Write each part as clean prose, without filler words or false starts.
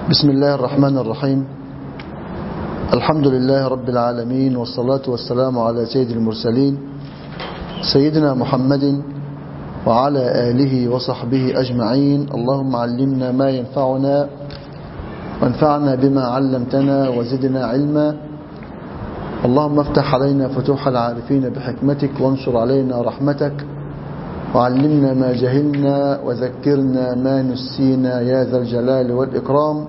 بسم الله الرحمن الرحيم. الحمد لله رب العالمين، والصلاة والسلام على سيد المرسلين سيدنا محمد وعلى آله وصحبه أجمعين. اللهم علمنا ما ينفعنا وانفعنا بما علمتنا وزدنا علما. اللهم افتح علينا فتوح العارفين بحكمتك، وانشر علينا رحمتك، وعلمنا ما جهلنا وذكرنا ما نسينا يا ذا الجلال والإكرام.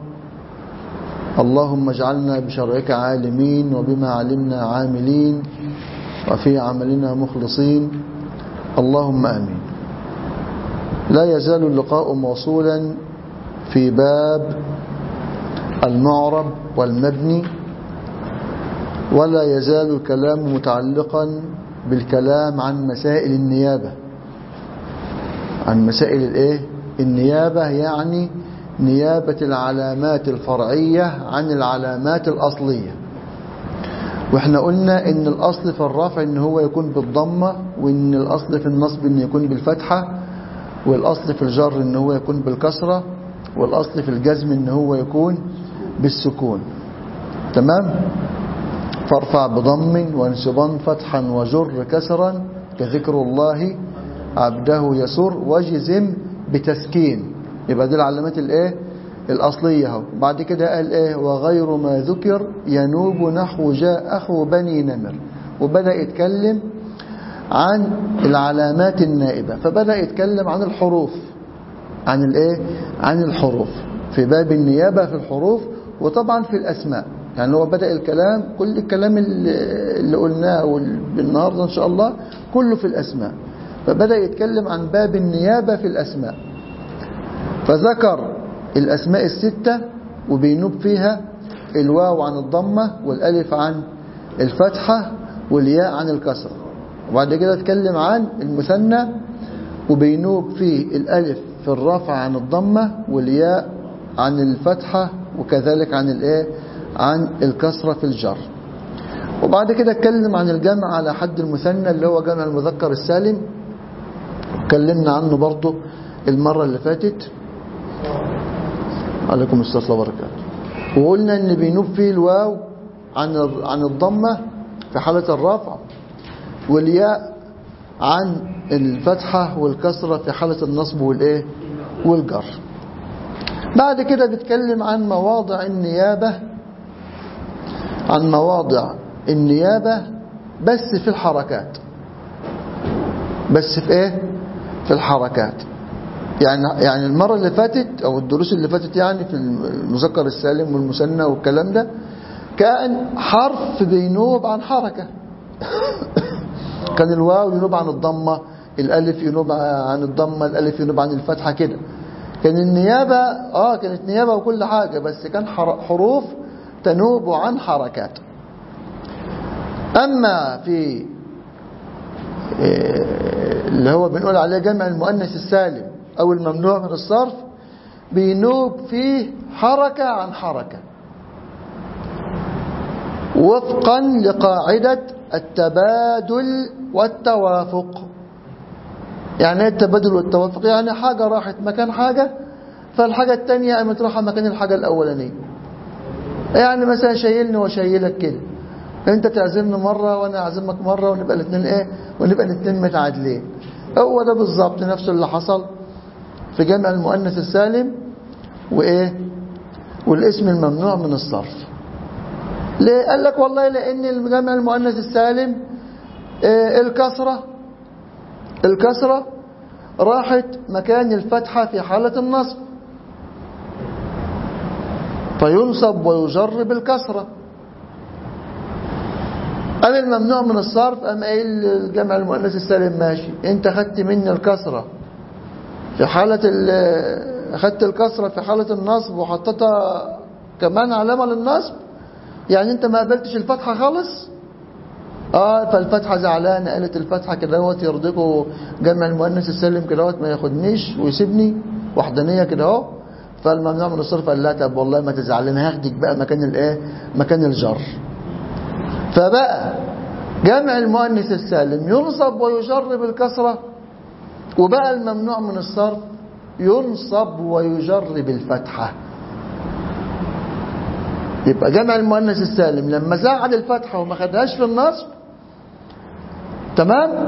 اللهم اجعلنا بشرعك عالمين، وبما علمنا عاملين، وفي عملنا مخلصين. اللهم آمين. لا يزال اللقاء موصولا في باب المعرب والمبني، ولا يزال الكلام متعلقا بالكلام عن مسائل النيابة. عن مسائل الايه؟ النيابة، يعني نيابة العلامات الفرعية عن العلامات الأصلية. واحنا قلنا ان الأصل في الرفع ان هو يكون بالضمة، وان الأصل في النصب ان يكون بالفتحة، والأصل في الجر ان هو يكون بالكسرة، والأصل في الجزم ان هو يكون بالسكون. تمام؟ فارفع بضم وانصبا فتحا وجر كسرا كذكر الله عبده يسر، وجزم بتسكين. يبقى دي العلامات الايه؟ الاصليه اهو. بعد كده قال ايه؟ وغير ما ذكر ينوب نحو جاء اخو بني نمر. وبدا يتكلم عن العلامات النائبه، فبدا يتكلم عن الحروف. عن الايه؟ عن الحروف في باب النيابه، في الحروف، وطبعا في الاسماء. يعني هو بدا الكلام، كل الكلام اللي قلناه النهارده ان شاء الله كله في الاسماء. فبدأ يتكلم عن باب النيابة في الأسماء، فذكر الأسماء الستة وبينوب فيها الواو عن الضمة، والألف عن الفتحة، والياء عن الكسرة. وبعد كده اتكلم عن المثنى وبينوب فيه الألف في الرفع عن الضمة، والياء عن الفتحة، وكذلك عن الايه؟ عن الكسرة في الجر. وبعد كده اتكلم عن الجمع على حد المثنى اللي هو جمع المذكر السالم، اتكلمنا عنه برضو المرة اللي فاتت. عليكم السلام وبركاته. وقلنا ان بينوب فيه الواو عن الضمة في حالة الرفع، والياء عن الفتحة والكسرة في حالة النصب والايه؟ والجر. بعد كده بيتكلم عن مواضع النيابة، عن مواضع النيابة بس في الحركات. بس في ايه؟ في الحركات. يعني المرة اللي فاتت او الدروس اللي فاتت، يعني في المذكر السالم والمثنى والكلام ده، كان حرف بينوب عن حركة. كان الواو ينوب عن الضمة، الالف ينوب عن الضمة، الالف ينوب عن الفتحة كده. كان النيابة كانت نيابة وكل حاجة، بس كان حروف تنوب عن حركات. أما في اللي هو بنقول عليه جمع المؤنث السالم أو الممنوع من الصرف، بينوب فيه حركة عن حركة وفقا لقاعدة التبادل والتوافق. يعني ايه التبادل والتوافق؟ يعني حاجة راحت مكان حاجة، فالحاجة التانية قامت راحة مكان الحاجة الأولانية. يعني مثلا شايلني وشايلك كده، انت تعزمني مرة وانا اعزمك مرة، ونبقى الاثنين ايه؟ ونبقى الاثنين متعادلين. هو ده بالظبط نفس اللي حصل في جمع المؤنث السالم وايه؟ والاسم الممنوع من الصرف. ليه؟ قال لك والله لان جمع المؤنث السالم الكسرة راحت مكان الفتحة في حالة النصب، فينصب ويجر بالكسرة. أما الممنوع من الصرف، أما إيه الجمع المؤنث السالم؟ ماشي، أنت خدت مني الكسرة في حالة أخدت الكسرة في حالة النصب وحطتها كمان علامة للنصب، يعني أنت ما قبلتش الفتحة خالص. فالفتحة زعلانة، قالت الفتحة كدهوت يرضيكوا جمع المؤنث السالم كدهوت ما ياخدنيش ويسيبني وحدانية كدهو. فالممنوع من الصرف قال لا، طب والله ما تزعلين، هاخدك بقى مكان الايه؟ مكان الجر. فبقى جمع المؤنث السالم ينصب ويجر بالكسرة، وبقى الممنوع من الصرف ينصب ويجر بالفتحة. يبقى جمع المؤنث السالم لما زعل الفتحة وما خدهاش في النصب، تمام،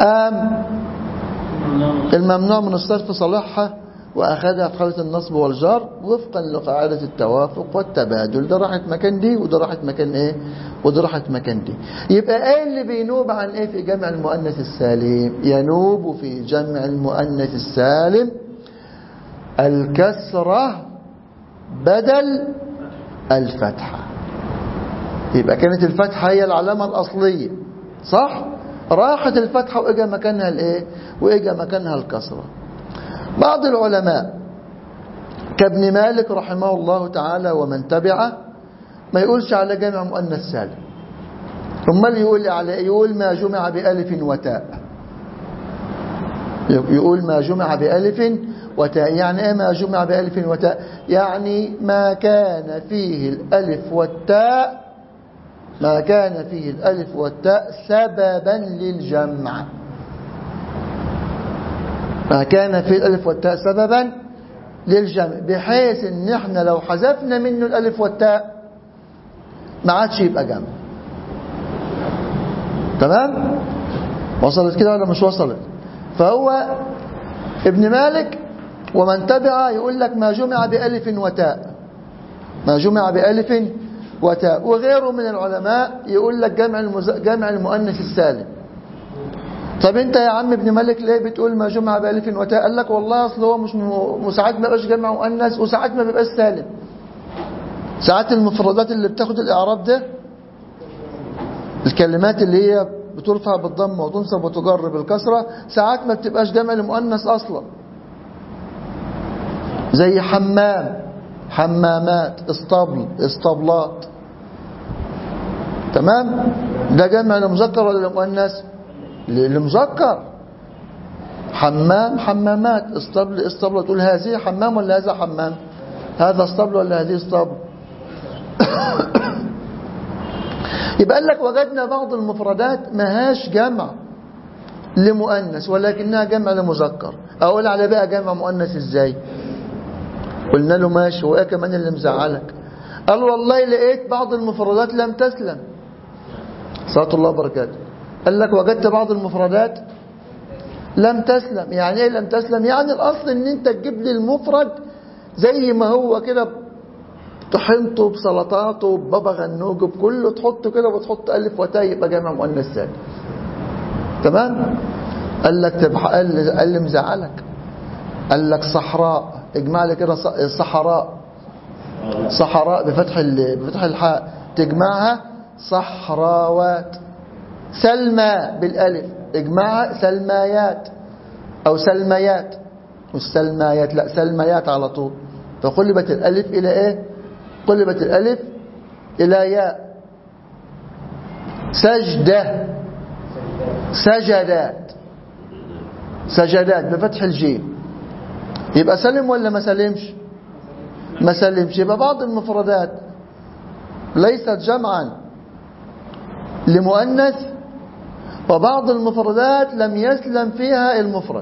الممنوع من الصرف صالحها وأخذها في حالة النصب والجر وفقا لقاعدة التوافق والتبادل. ده راحت مكان دي وده راحت مكان ايه وده راحت مكان دي. يبقى ايه اللي بينوب عن ايه في جمع المؤنث السالم؟ ينوب في جمع المؤنث السالم الكسرة بدل الفتحة. يبقى كانت الفتحة هي العلامة الأصلية، صح؟ راحت الفتحة وإجا مكانها الايه وإجا مكانها الكسرة. بعض العلماء كابن مالك رحمه الله تعالى ومن تبعه ما يقولش على جمع مؤنث سالم، امال يقول ما جمع بألف وتاء. يقول ما جمع بألف وتاء. يعني ايه ما جمع بألف وتاء؟ يعني ما كان فيه الألف والتاء، ما كان فيه الألف والتاء سببا للجمع، ما كان فيه الألف والتاء سببا للجمع، بحيث ان احنا لو حذفنا منه الألف والتاء ما عادش يبقى جمع. تمام؟ وصلت كده ولا مش وصلت؟ فهو ابن مالك ومن تبعه يقول لك ما جمع بألف وتاء، ما جمع بألف وتاء. وغيره من العلماء يقول لك جمع المؤنث السالم. طب انت يا عم ابن مالك ليه بتقول ما جمع بألف وتاء؟ قال لك والله اصل هو مش ساعات ما بيبقاش جمع مؤنث وساعات ما بيبقاش سالم. ساعات المفردات اللي بتاخد الاعراب ده، الكلمات اللي هي بترفع بالضم وتنصب وتجر بالكسرة، ساعات ما بتبقاش جمع المؤنث اصلا، زي حمام، حمامات، اسطبل، اسطبلات. تمام؟ ده جمع لمذكر ولا لمؤنث؟ لمذكر. حمام، حمامات، اسطبل، اسطبلة. تقول هذه حمام ولا هذا حمام؟ هذا اسطبل ولا هذه اسطبل؟ يبقى قال لك وجدنا بعض المفردات ماهاش جمع لمؤنث ولكنها جمع لمذكر. اقول على بقى جمع مؤنث ازاي؟ قلنا له ماشي، وايه كمان اللي مزعلك؟ قال والله لقيت بعض المفردات لم تسلم. صلى الله وبركاته. قال لك وجدت بعض المفردات لم تسلم. يعني ايه لم تسلم؟ يعني الاصل ان انت تجيب لي المفرد زي ما هو كده، طحنته بسلطاته ببابا غنوجه بكله، تحطه كده وتحط الف وتاء يبقى جمع مؤنث سالم. تمام؟ قال لك قال لي مزعلك. قال لك صحراء، اجمع لي كده صحراء، صحراء بفتح الحاء تجمعها صحراوات. سلمى بالالف اجمعها سلمايات او سلميات، مش سلمايات، لا سلميات على طول. فقلبت الالف الى ايه؟ قلبت الالف الى ياء. سجدة، سجدات، سجدات بفتح الجيم. يبقى سلم ولا ما سلمش؟ ما سلمش. يبقى بعض المفردات ليست جمعا لمؤنث، وبعض المفردات لم يسلم فيها المفرد.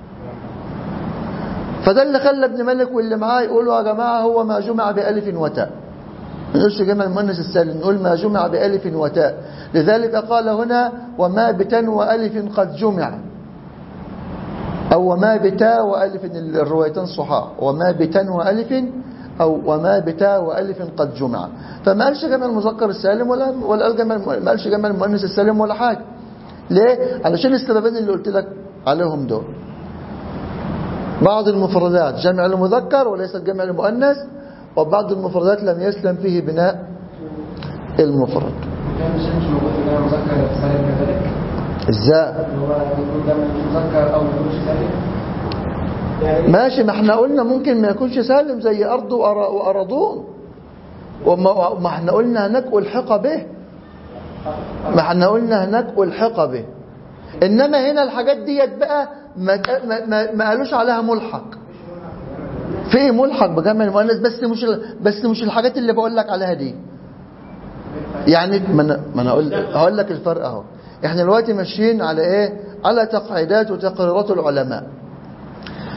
فده اللي خلى ابن مالك واللي معاه يقولوا يا جماعة هو ما جمع بألف وتاء. ما نقولش جمع المؤنث السالم، نقول ما جمع بألف وتاء. لذلك قال هنا وما بتاء وألف قد جمع، أو وما بتاء وألف، الروايتين صحاح، وما بتاء وألف أو وما بتاء وألف قد جمع. فما قالش جمع المذكر السالم ولا قال ما قالش جمع المؤنث السالم ولا حاجة. ليه؟ علشان السببين اللي قلت لك عليهم دول. بعض المفردات جمع لمذكر وليست جمع لمؤنث، وبعض المفردات لم يسلم فيه بناء المفرد. مش موجود في جمع مذكر سالم كذلك؟ ازاي؟ هو يكون جمع مذكر او ما يكونش سالم؟ ماشي، ما احنا قلنا ممكن ما يكونش سالم زي أرض وأرضون، وما احنا قلنا هناك ألحق به، ما احنا قلنا هناك ألحق به. إنما هنا الحاجات ديت بقى ما قالوش عليها ملحق. في ملحق بجمع المؤنث بس مش الحاجات اللي بقول لك عليها دي. يعني ما انا هقول لك الفرق اهو. احنا دلوقتي ماشيين على ايه؟ على تقعيدات وتقريرات العلماء.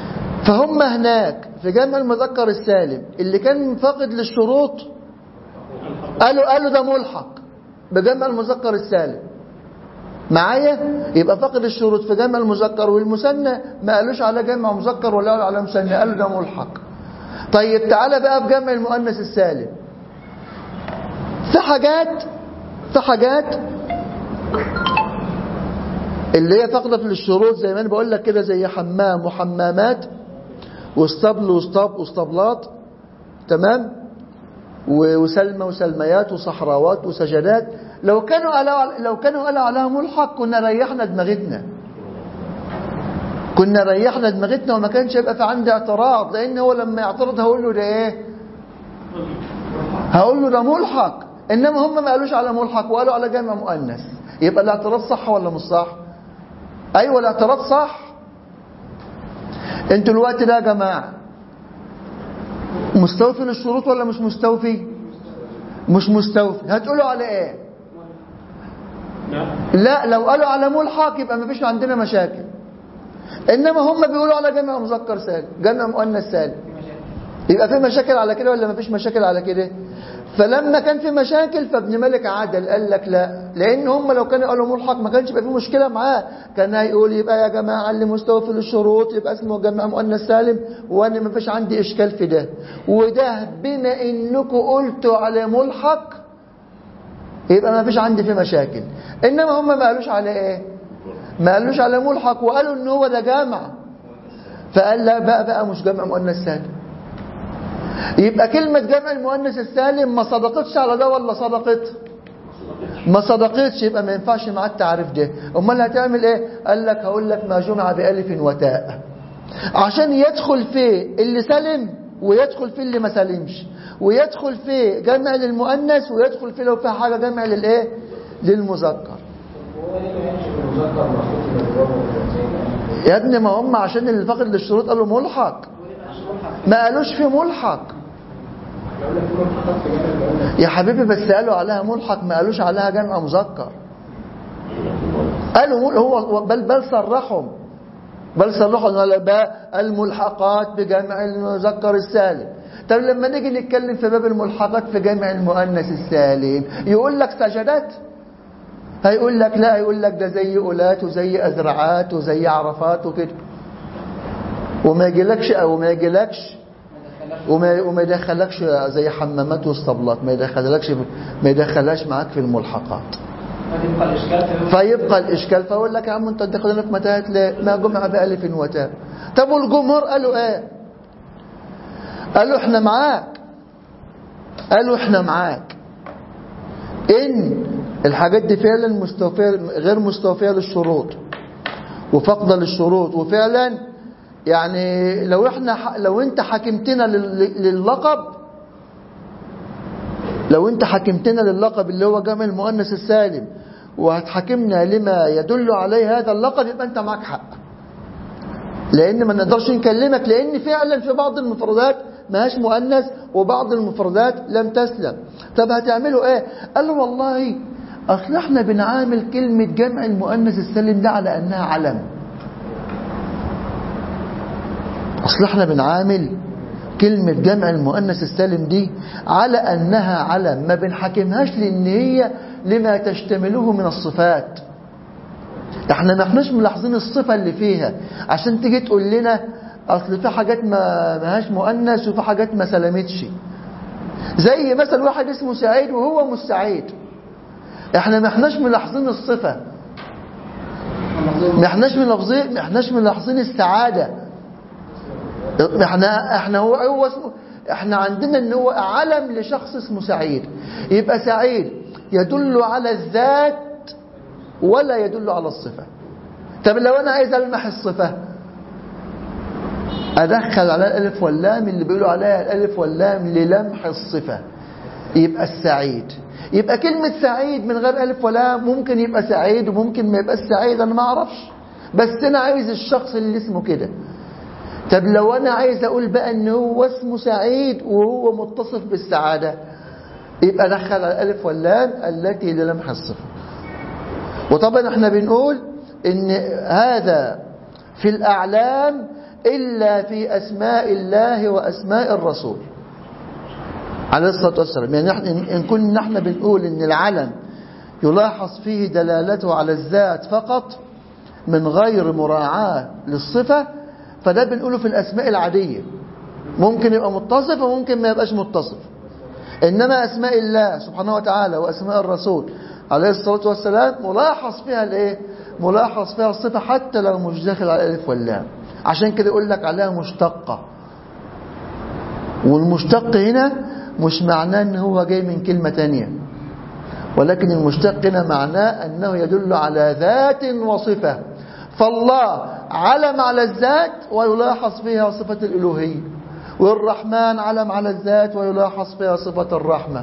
فهم هناك في جمع المذكر السالم اللي كان فاقد للشروط قالوا ده ملحق بجمع المذكر السالم معايا، يبقى فقد الشروط في جمع المذكر والمثنى. ما قالوش على جمع مذكر ولا قالوا على مثنى، قالوا ده ملحق. طيب تعالى بقى في جمع المؤنث السالم. في حاجات اللي هي فقدة للشروط زي ما انا بقول لك كده، زي حمام وحمامات واسطبل واسطبلات، تمام، وسلمى وسلميات وصحراوات وسجدات. لو كانوا قالوا عليها ملحق كنا ريحنا دماغتنا وما كانش يبقى في عندي اعتراض، لان هو لما يعترض هقول له ده ايه؟ هقول له ده ملحق. انما هم ما قالوش على ملحق وقالوا على جمع مؤنث، يبقى الاعتراض صح ولا مش صح؟ ايوه الاعتراض صح. انتوا الوقت ده يا جماعه مستوفي للشروط ولا مش مستوفي؟ مش مستوفي. هتقولوا على ايه؟ لا لو قالوا على ملحق يبقى ما فيش عندنا مشاكل. انما هم بيقولوا على جمع مذكر سالم، جمع مؤنث سالم، يبقى في مشاكل على كده ولا ما فيش مشاكل على كده؟ فلما كان في مشاكل فابن مالك عدل قال لك لا، لان هم لو كانوا قالوا ملحق ما كانش يبقى في مشكله معاه، كان هيقول يبقى يا جماعه اللي مستوفي للشروط يبقى اسمه جمع مؤنث سالم، وانا ما فيش عندي اشكال في ده. وده بما انكم قلتوا على ملحق يبقى ما فيش عندي فيه مشاكل. انما هم ما قالوش على ايه؟ ما قالوش على ملحق، وقالوا ان هو ده جامع، فقال لا بقى مش جمع مؤنث سالم. يبقى كلمة جمع المؤنث السالم ما صدقتش على ده ولا صدقت؟ ما صدقتش، يبقى ما ينفعش معاه التعريف ده. امال هتعمل ايه؟ قال لك هقول لك ما جمع بألف وتاء، عشان يدخل فيه اللي سلم ويدخل فيه اللي ما سلمش، ويدخل فيه جمع للمؤنث ويدخل فيه لو فيه حاجة جمع للايه؟ للمذكر. يا ابني ما هم عشان اللي فاقد للشروط قالوا ملحق، ما قالوش في ملحق يا حبيبي، بس قالوا عليها ملحق ما قالوش عليها جمع مذكر. قالوا هو بل صرحهم الملحقات بجمع المذكر السالم. طب لما نيجي نتكلم في باب الملحقات في جمع المؤنث السالم يقول لك سجدات، هيقول لك لا، هيقول لك ده زي أولات وزي أزرعات وزي عرفات وكده، وما يدخلكش زي حمامات واسطبلات، ما يدخلهاش معاك في الملحقات، فيبقى الإشكال. فأقول لك يا عم أنت تدخلنا في متاهات ليه؟ ما جمع بألف وتاء. طب والجمهور قالوا إيه؟ قالوا إحنا معاك إن الحاجات دي فعلا مستوفية غير مستوفية للشروط وفقدة للشروط، وفعلا يعني لو انت حكمتنا لللقب اللي هو جمع المؤنث السالم وهتحكمنا لما يدل عليه هذا اللقب، يبقى انت معك حق، لان ما نقدرش نكلمك، لان فعلا في بعض المفردات ماهاش مؤنث وبعض المفردات لم تسلم. طب هتعملوا ايه؟ قالوا والله اصل احنا بنعامل كلمة جمع المؤنث السالم ده على انها علم. اصل احنا بنعامل كلمة جمع المؤنث السالم دي على انها علم، ما بنحكمهاش لان هي لما تشتمله من الصفات. احنا ما احناش ملاحظين الصفة اللي فيها عشان تيجي تقول لنا اصل في حاجات ما هاش مؤنث وفي حاجات ما سلمتش. زي مثلا واحد اسمه سعيد وهو مش سعيد، احنا ما احناش ملاحظين الصفة، ما احناش ملاحظين السعادة. احنا هو اسمه، احنا عندنا ان هو علم لشخص اسمه سعيد، يبقى سعيد يدل على الذات ولا يدل على الصفة. طب لو انا عايز المح الصفة ادخل على الالف واللام اللي بيقولوا عليها الالف واللام للمح الصفة، يبقى السعيد. يبقى كلمة سعيد من غير الف ولام ممكن يبقى سعيد وممكن ما يبقى سعيد، انا ما اعرفش، بس انا عايز الشخص اللي اسمه كده. طب لو انا عايز اقول بقى ان هو اسمه سعيد وهو متصف بالسعادة، يبقى دخل على الالف واللام التي للمح الصفة. وطبعا احنا بنقول ان هذا في الاعلام الا في اسماء الله واسماء الرسول. عليه الصلاة والسلام. يعني إن كنا نحن بنقول إن العلم يلاحظ فيه دلالته على الذات فقط من غير مراعاة للصفة، فده بنقوله في الأسماء العادية، ممكن يبقى متصف وممكن ما يبقاش متصف. إنما أسماء الله سبحانه وتعالى وأسماء الرسول عليه الصلاة والسلام ملاحظ فيها الإيه؟ ملاحظ فيها الصفة حتى لو مش داخل على الألف واللام. عشان كده يقول لك عليها مشتقة. والمشتق هنا مش معناه أنه هو جاي من كلمة تانية، ولكن المشتق هنا معناه أنه يدل على ذات وصفة. فالله علم على الذات ويلاحظ فيها صفة الألوهية، والرحمن علم على الذات ويلاحظ فيها صفة الرحمة،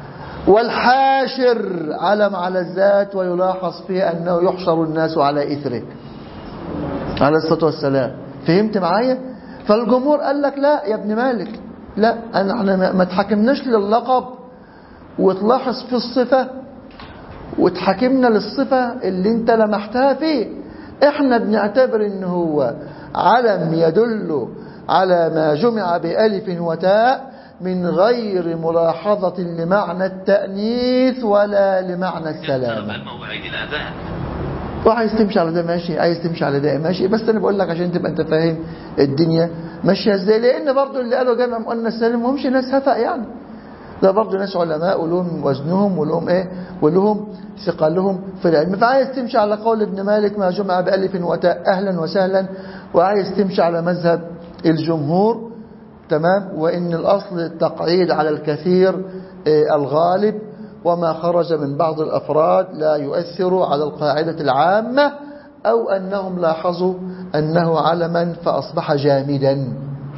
والحاشر علم على الذات ويلاحظ فيها أنه يحشر الناس على إثره عليه الصلاة والسلام. فهمت معايا؟ فالجمهور قال لك لا يا ابن مالك، لا، احنا ما تحكمناش لللقب وتلاحظ في الصفة وتحكمنا للصفة اللي انت لمحتها فيه. احنا بنعتبر ان هو علم يدل على ما جمع بألف وتاء من غير ملاحظة لمعنى التأنيث ولا لمعنى السلامة. وعايز تمشي على ده ماشي، عايز تمشي على ده ماشي، بس انا بقول لك عشان تبقى انت فاهم الدنيا ماشيه ازاي. لان برضو اللي قالوا جمع مؤنث سالم ما همش ناس هفق يعني، ده برضو ناس علماء ولهم وزنهم ولهم ايه ولهم ثقلهم في العلم. فعايز تمشي على قول ابن مالك ما جمع بألف وتاء اهلا وسهلا، وعايز تمشي على مذهب الجمهور تمام، وان الاصل التقعيد على الكثير الغالب، وما خرج من بعض الأفراد لا يؤثر على القاعدة العامة، أو أنهم لاحظوا أنه علما فأصبح جامدا،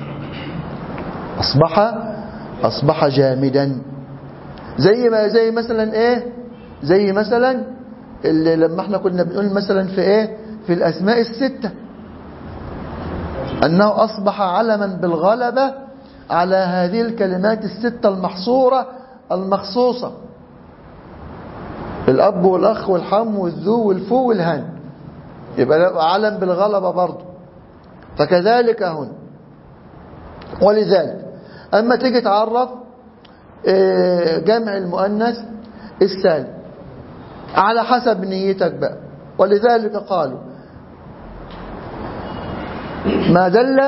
أصبح جامدا. زي مثلا إيه؟ زي مثلا اللي لما احنا كنا بنقول مثلا في إيه؟ في الأسماء الستة أنه أصبح علما بالغلبة على هذه الكلمات الستة المحصورة المخصوصة: الأب والأخ والحم والذو والفو والهن، يبقى علم بالغلبة برضه. فكذلك هنا. ولذلك أما تيجي تعرف جمع المؤنث السالم على حسب نيتك بقى. ولذلك قالوا ما دل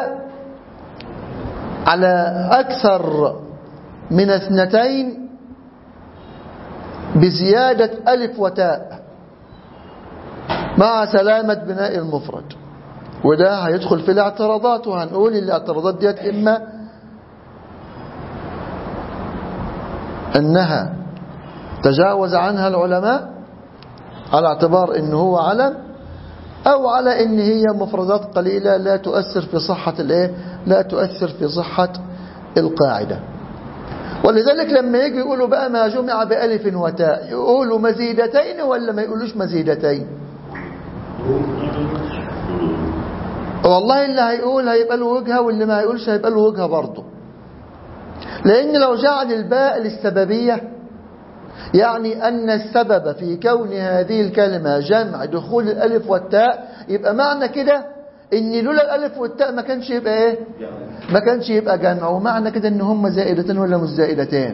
على أكثر من اثنتين بزيادة ألف وتاء مع سلامة بناء المفرد، وده هيدخل في الاعتراضات، وهنقول الاعتراضات ديت إما أنها تجاوز عنها العلماء على اعتبار أنه هو علم، أو على أن هي مفردات قليلة لا تؤثر في صحة لا تؤثر في صحة القاعدة. ولذلك لما يجي يقولوا بقى ما جمع بألف وتاء، يقولوا مزيدتين ولا ما يقولوش مزيدتين؟ والله اللي هيقول هيبقى له وجهة، واللي ما هيقولش هيبقى له وجهة برضه. لأن لو جعل الباء للسببية، يعني أن السبب في كون هذه الكلمة جمع دخول الألف والتاء، يبقى معنى كده إن لولا الألف والتاء ما كانش يبقى إيه؟ ما كانش يبقى جمع. ومعنى كده إن هم زائدتين ولا مش زائدتين؟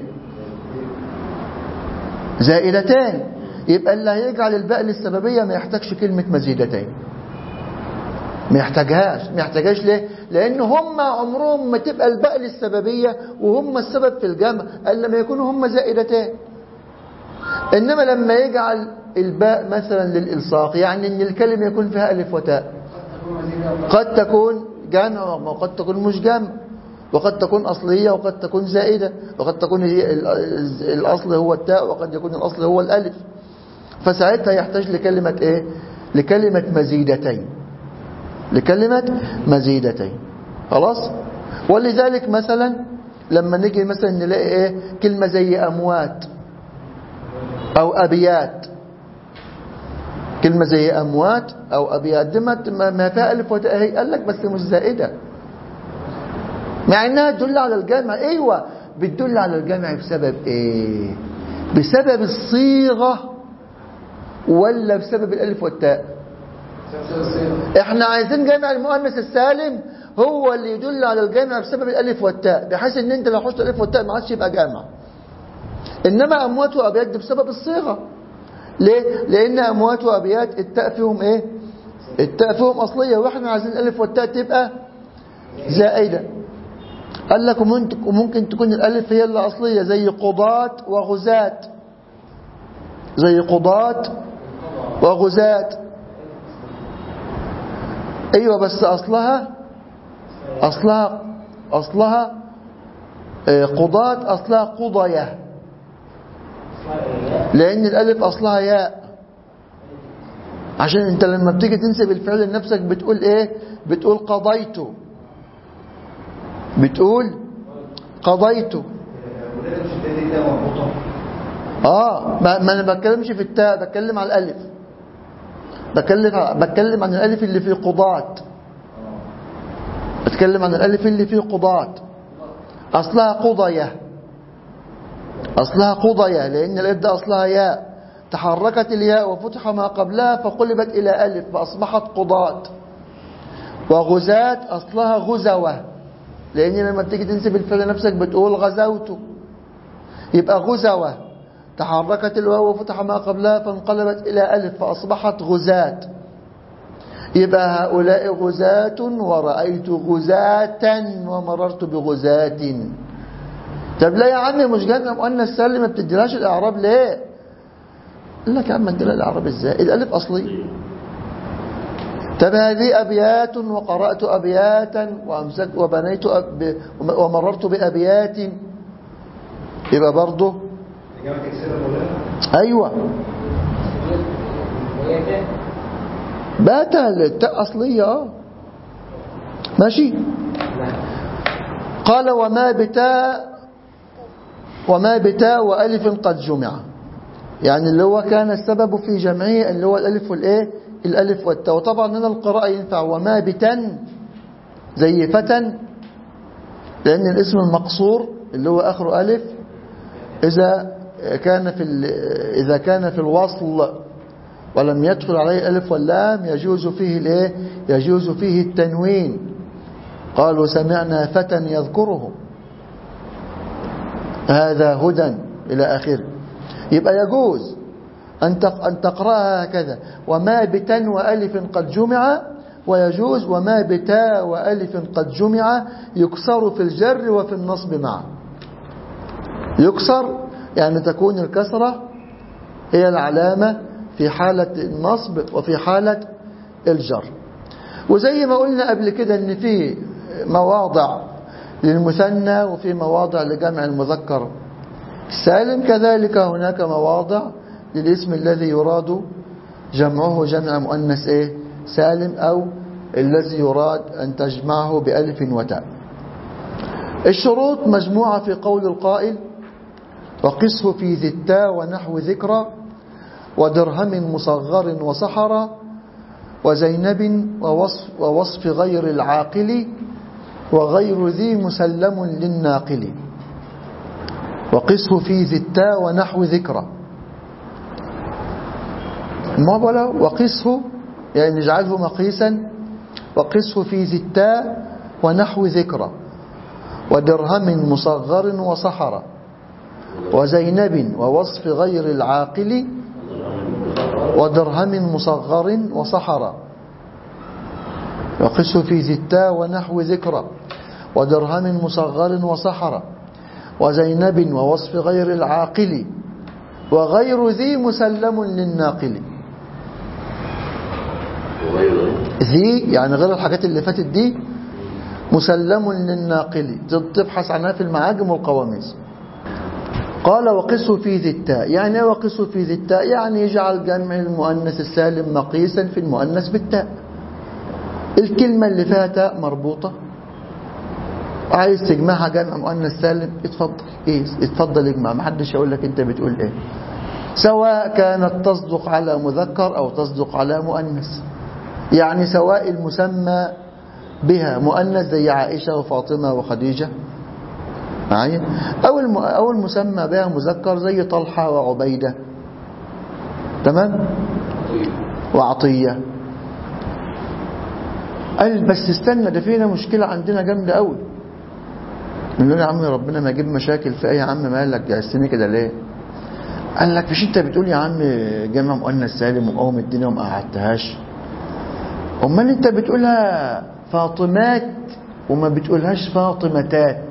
زائدتين. يبقى اللي هيجعل الباء للسببية ما يحتاجش كلمة مزيدتين، ما يحتاجهاش. ليه؟ لأن هم عمرهم ما تبقى الباء للسببية وهم السبب في الجمع إلا لما يكونوا هم زائدتين. إنما لما يجعل الباء مثلا للإلصاق، يعني إن الكلمة يكون فيها ألف وتاء، قد تكون جمع وقد تكون مش جمع، وقد تكون أصلية وقد تكون زائدة، وقد تكون الأصل هو التاء وقد يكون الأصل هو الألف. فساعتها يحتاج لكلمة إيه؟ لكلمة مزيدتين، لكلمة مزيدتين. خلاص. ولذلك مثلا لما نيجي مثلا نلاقي إيه؟ كلمة زي أموات أو أبيات، كلمة زي أموات أو أبيات دي ما فيها ألف وتاء، هي قال لك بس مش زائدة، مع إنها تدل على الجمع. أيوة بتدل على الجمع بسبب إيه؟ بسبب الصيغة ولا بسبب الألف والتاء؟ إحنا عايزين جمع المؤنث السالم هو اللي يدل على الجامع بسبب الألف والتاء، بحيث ان انت لو حطيت الألف والتاء ما عادش يبقى جامع. انما اموات وابيات دي بسبب الصيغة. ليه؟ لان اموات وابيات التاء فيهم ايه؟ التاء فيهم اصلية، واحنا عايزين الألف والتاء تبقى زائدة. قال لك وممكن تكون الألف هي اللي أصلية، زي قضاة وغزاة، زي قضاة وغزاة. أيوة، بس أصلها قضاة، أصلها قضية، لأن الألف أصلها ياء. عشان أنت لما بتيجي تنسب الفعل لنفسك بتقول إيه؟ بتقول قضيت، بتقول قضيت. ما انا بتكلمش في التاء، بتكلم على الالف، بتكلم عن الالف اللي في قضاة، بتكلم عن الالف اللي في قضاة. اصلها قضية لان الالف ده اصلها ياء، تحركت الياء وفتح ما قبلها فقلبت الى الف فاصبحت قضاة. وغزاة اصلها غزوة، لأن لما تيجي تنسب الفعل نفسك بتقول غزوت، يبقى غزوة، تحركت الواو وفتح ما قبلها فانقلبت إلى ألف فأصبحت غزاة. يبقى هؤلاء غزاة ورأيت غزاة ومررت بغزاة. طب لا يا عمي مش جامع مؤنث سالم ما بتديلهاش الإعراب ليه؟ قال لك يا عم اديلها الإعراب ازاي؟ الألف أصلي. طب هذه أبيات وقرأت أبياتا وبنيت ومررت بأبيات، يبقى برضه أيوة باتا التاء أصلية. ماشي. قال وما بتاء وألف قد جمع، يعني اللي هو كان السبب في جمعه اللي هو الألف والإيه؟ الألف والتاء. وطبعا هنا القراءة ينفع وما بتن زي فتن، لأن الاسم المقصور اللي هو آخر ألف إذا كان في الوصل ولم يدخل عليه ألف واللام يجوز فيه الإيه؟ يجوز فيه التنوين. قالوا سمعنا فتى يذكره هذا هدى إلى آخره. يبقى يجوز أن تقرأها هكذا وما بتن وألف قد جمع، ويجوز وما بتاء وألف قد جمع يكسر في الجر وفي النصب معا. يكسر يعني تكون الكسرة هي العلامة في حالة النصب وفي حالة الجر. وزي ما قلنا قبل كده ان في مواضع للمثنى وفي مواضع لجمع المذكر السالم، كذلك هناك مواضع للاسم الذي يراد جمعه جمع مؤنث سالم أو الذي يراد أن تجمعه بألف وتاء. الشروط مجموعة في قول القائل وقسه في ذي التاء ونحو ذكرى ودرهم مصغر وصحرى وزينب ووصف غير العاقل وغير ذي مسلم للناقل. وقسه في ذي التاء ونحو ذكرى، ما بلا وقسه يعني نجعله مقيسا. وقسه في ذي التاء ونحو ذكرى ودرهم مصغر وصحرى وزينب ووصف غير العاقل ودرهم مصغر وصحرى. وقسه في ذي التاء ونحو ذكرى ودرهم مصغر وصحرى وزينب ووصف غير العاقل وغير ذي مسلم للناقل. ذي يعني غير الحاجات اللي فاتت دي، مسلم للناقل تبحث عنها في المعاجم والقواميس. قال وقسه في ذي التاء، يعني وقسه في ذي التاء يعني يجعل جمع المؤنث السالم مقيسا في المؤنث بالتاء. الكلمة اللي فيها تاء مربوطة عايز تجمعها جمع مؤنث سالم، اتفضل اجمع، محدش يقول لك انت بتقول ايه، سواء كانت تصدق على مذكر او تصدق على مؤنث. يعني سواء المسمى بها مؤنث زي عائشة وفاطمة وخديجة معايا، او المسمى بها مذكر زي طلحة وعبيدة، تمام، وعطية. قال بس استنى، ده فينا مشكلة عندنا جامدة قوي. قال له يا عم ربنا ما يجيب مشاكل في اي، يا عم مالك جايستني كده ليه؟ قال لك مش انت بتقول يا عم جمع مؤنث سالم ومقوم الدنيا وما قعدتهاش؟ امال انت بتقولها فاطمات وما بتقولهاش فاطمتات.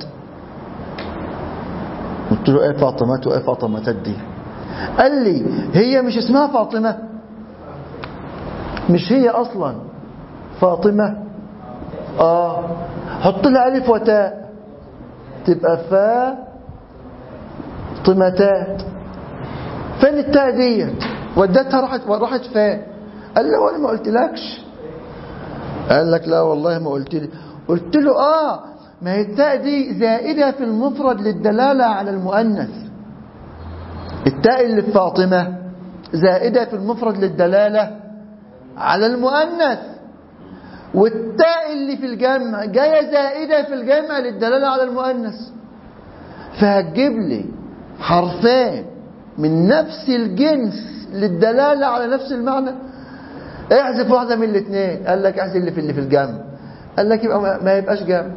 قلت له ايه فاطمات وايه فاطمتات دي؟ قال لي هي مش اسمها فاطمة؟ مش هي اصلا فاطمة؟ حط لها الف وتاء تبقى فاطمتات. فين التاء ديت؟ ودتها راحت فين؟ قال له وانا ما قلتلكش. قال لك لا والله ما قلت لي. قلت له ما هي التاء دي زائدة في المفرد للدلالة على المؤنث. التاء اللي في فاطمة زائدة في المفرد للدلالة على المؤنث، والتاء اللي في الجمع جاية زائدة في الجمع للدلالة على المؤنث. فهتجيب لي حرفين من نفس الجنس للدلالة على نفس المعنى؟ احذف واحدة من الاثنين. قال لك احذف اللي في الجمع. قال لك يبقى ما يبقاش جمع،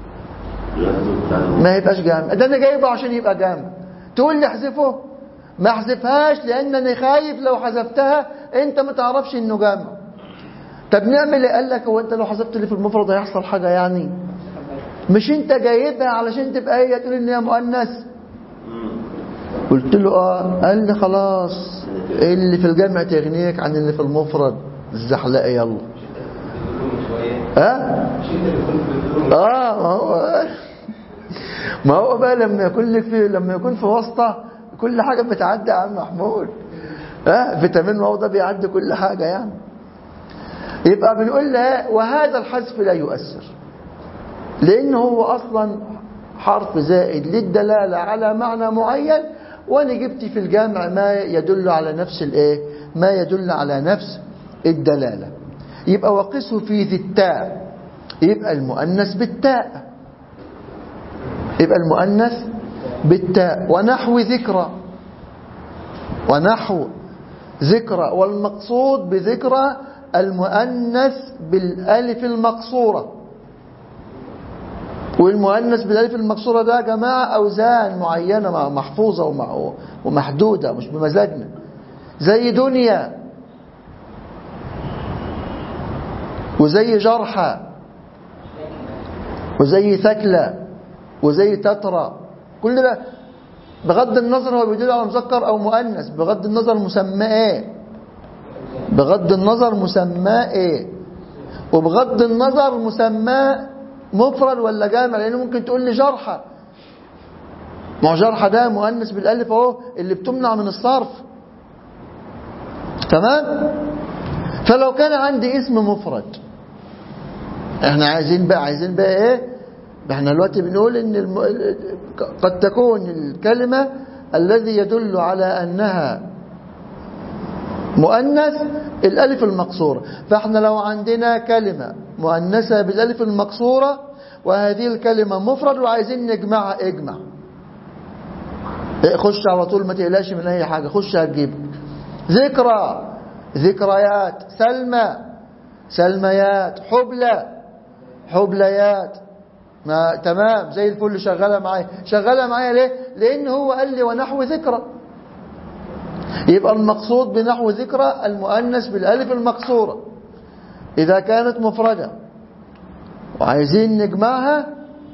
ما يبقاش جمع. ده انا جايبه عشان يبقى جمع، تقول لي احذفه؟ ما احذفهاش لانني خايف لو حذفتها انت ما تعرفش انه جمع. طب نعمل ايه؟ قال لك هو انت لو حذفت اللي في المفرد هيحصل حاجة يعني؟ مش انت جايبها علشان تبقى هي تقول ان هي مؤنث؟ قلت له قال لي خلاص اللي في الجمع تغنيك عن اللي في المفرد. الزحلقه يلا. ما هو بقى لما يكون في واسطه كل حاجه بتعدي يا عم محمود. فيتامين واو ده بيعدي كل حاجه يعني. يبقى بنقول له وهذا الحذف لا يؤثر، لانه هو اصلا حرف زائد للدلاله على معنى معين، وانا جبت في الجمع ما يدل على نفس ما يدل على نفس الدلاله. يبقى وقسه في ذي التاء، يبقى المؤنث بالتاء، يبقى المؤنث بالتاء. ونحو ذكرى، والمقصود بذكرى المؤنث بالالف المقصوره. والمؤنث بالالف المقصوره ده يا جماعه اوزان معينه محفوظه ومحدوده، مش بمزاجنا. زي دنيا وزي جرحى وزي ثكلى وزي تترى، كل ده بغض النظر هو بيدل على مذكر او مؤنث، بغض النظر مسماه ايه، وبغض النظر مسماه مفرد ولا جامع. لانه ممكن تقول لي جرحى، ما هو جرحى ده مؤنث بالالف اهو اللي بتمنع من الصرف، تمام. فلو كان عندي اسم مفرد، احنا عايزين بقى ايه؟ احنا دلوقتي بنقول ان قد تكون الكلمة الذي يدل على انها مؤنث الالف المقصورة. فاحنا لو عندنا كلمة مؤنثة بالالف المقصورة وهذه الكلمة مفرد وعايزين نجمعها، اجمع، خش على طول، ما تقلقش من اي حاجة، خش هتجيب ذكرى، ذكريات، سلمى، سلميات، حبليات. ما تمام زي الفل، شغالة معايا ليه؟ لان هو قال لي ونحو ذكرى. يبقى المقصود بنحو ذكرى المؤنث بالالف المقصورة اذا كانت مفردة وعايزين نجمعها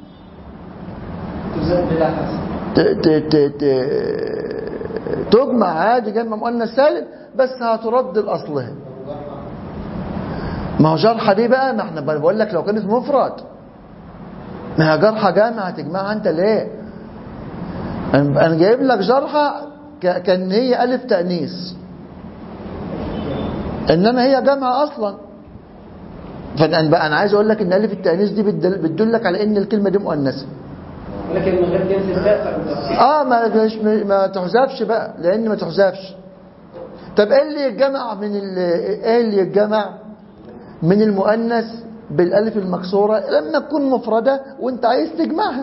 تجمع عادي، جمع مؤنث سالم، بس هترد الاصلها. ما هو جرحى دي بقى، ما احنا بقول لك لو كانت مفرد، ما هي جرحى جامع هتجمعها انت ليه؟ انا جايب لك جرحى كان هي الف تأنيث، انما هي جمع اصلا. فانا عايز اقول لك ان الف التأنيث دي بتدلك على ان الكلمه دي مؤنثه، لكن من غير جنس التاء ما تحذفش بقى، لان ما تحذفش. طب ايه اللي يتجمع من المؤنث بالالف المكسوره لما تكون مفرده وانت عايز تجمعها؟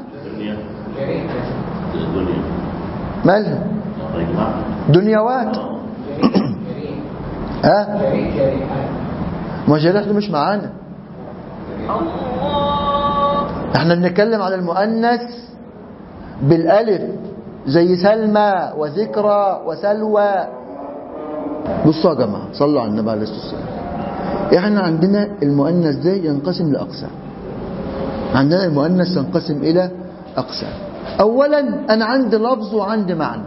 مالها؟ دنيوات. ما جريح ده مش معانا، احنا بنتكلم على المؤنث بالالف زي سلمى وذكرى وسلوى. بصوا يا جماعه، صلوا على النبي عليه الصلاه والسلام. احنا عندنا المؤنث ده ينقسم لاقسام. عندنا المؤنث ينقسم الى اقسام. اولا انا عندي لفظ وعندي معنى،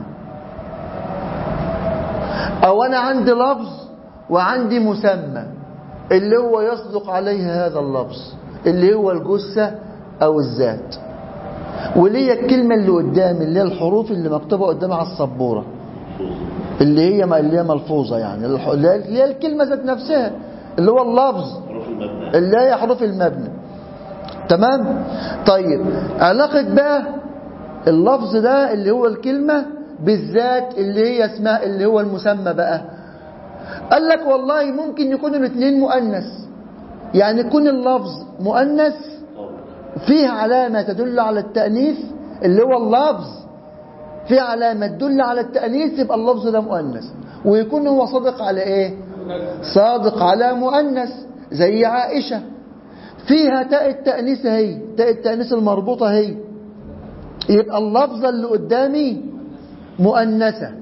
او انا عندي لفظ وعندي مسمى اللي هو يصدق عليه هذا اللفظ اللي هو الجثة او الذات، وليا الكلمة اللي قدامي اللي هي الحروف اللي مكتوبة قدامي على السبورة اللي هي ملفوظة، يعني اللي هي الكلمة ذات نفسها اللي هو اللفظ اللي هي حروف المبنى. تمام؟ طيب علاقة بقى اللفظ ده اللي هو الكلمة بالذات اللي هي اسمها اللي هو المسمى بقى. قال لك والله ممكن يكونوا الاثنين مؤنث، يعني يكون اللفظ مؤنث فيه علامة تدل على التأنيث اللي هو اللفظ فيه علامة تدل على التأنيث، يبقى اللفظ ده مؤنث. ويكون هو صادق على ايه؟ صادق على مؤنث زي عائشة، فيها تاء التأنيث هي تاء التأنيث المربوطة هي، يبقى اللفظة اللي قدامي مؤنثة.